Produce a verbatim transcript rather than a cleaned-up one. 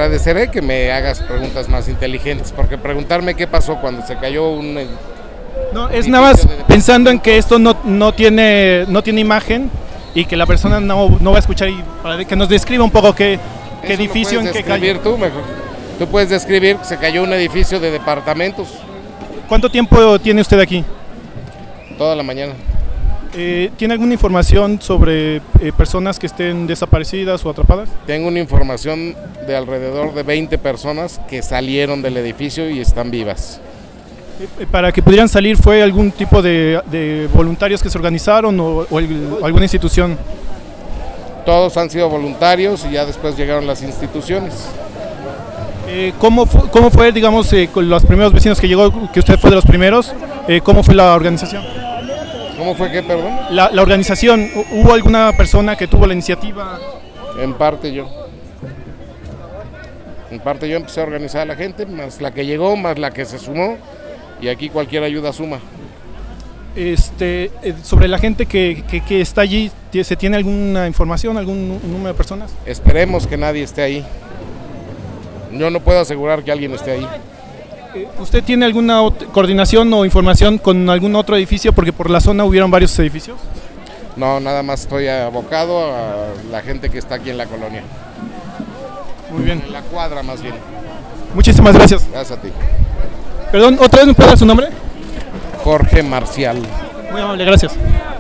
agradeceré que me hagas preguntas más inteligentes, porque preguntarme qué pasó cuando se cayó un... No, es nada más pensando en que esto no, no, tiene, no tiene imagen y que la persona no, no va a escuchar, y para que nos describa un poco qué, qué edificio en qué calle. Tú, mejor. Tú puedes describir que se cayó un edificio de departamentos. ¿Cuánto tiempo tiene usted aquí? Toda la mañana. Eh, ¿Tiene alguna información sobre eh, personas que estén desaparecidas o atrapadas? Tengo una información de alrededor de veinte personas que salieron del edificio y están vivas. Eh, ¿Para que pudieran salir fue algún tipo de, de voluntarios que se organizaron o, o, el, o alguna institución? Todos han sido voluntarios y ya después llegaron las instituciones. Eh, ¿cómo, fue, ¿Cómo fue, digamos, eh, con los primeros vecinos que llegó, que usted fue de los primeros? Eh, ¿Cómo fue la organización? ¿Cómo fue qué, perdón? La, la organización, ¿hubo alguna persona que tuvo la iniciativa? En parte yo. En parte yo empecé a organizar a la gente, más la que llegó, más la que se sumó, y aquí cualquier ayuda suma. Este, eh, sobre la gente que, que, que está allí, ¿se tiene alguna información, algún número de personas? Esperemos que nadie esté ahí. Yo no puedo asegurar que alguien esté ahí. ¿Usted tiene alguna coordinación o información con algún otro edificio? Porque por la zona hubieron varios edificios. No, nada más estoy abocado a la gente que está aquí en la colonia. Muy bien. En la cuadra, más bien. Muchísimas gracias. Gracias a ti. Perdón, ¿otra vez me puede dar su nombre? Jorge Marcial. Muy amable, gracias.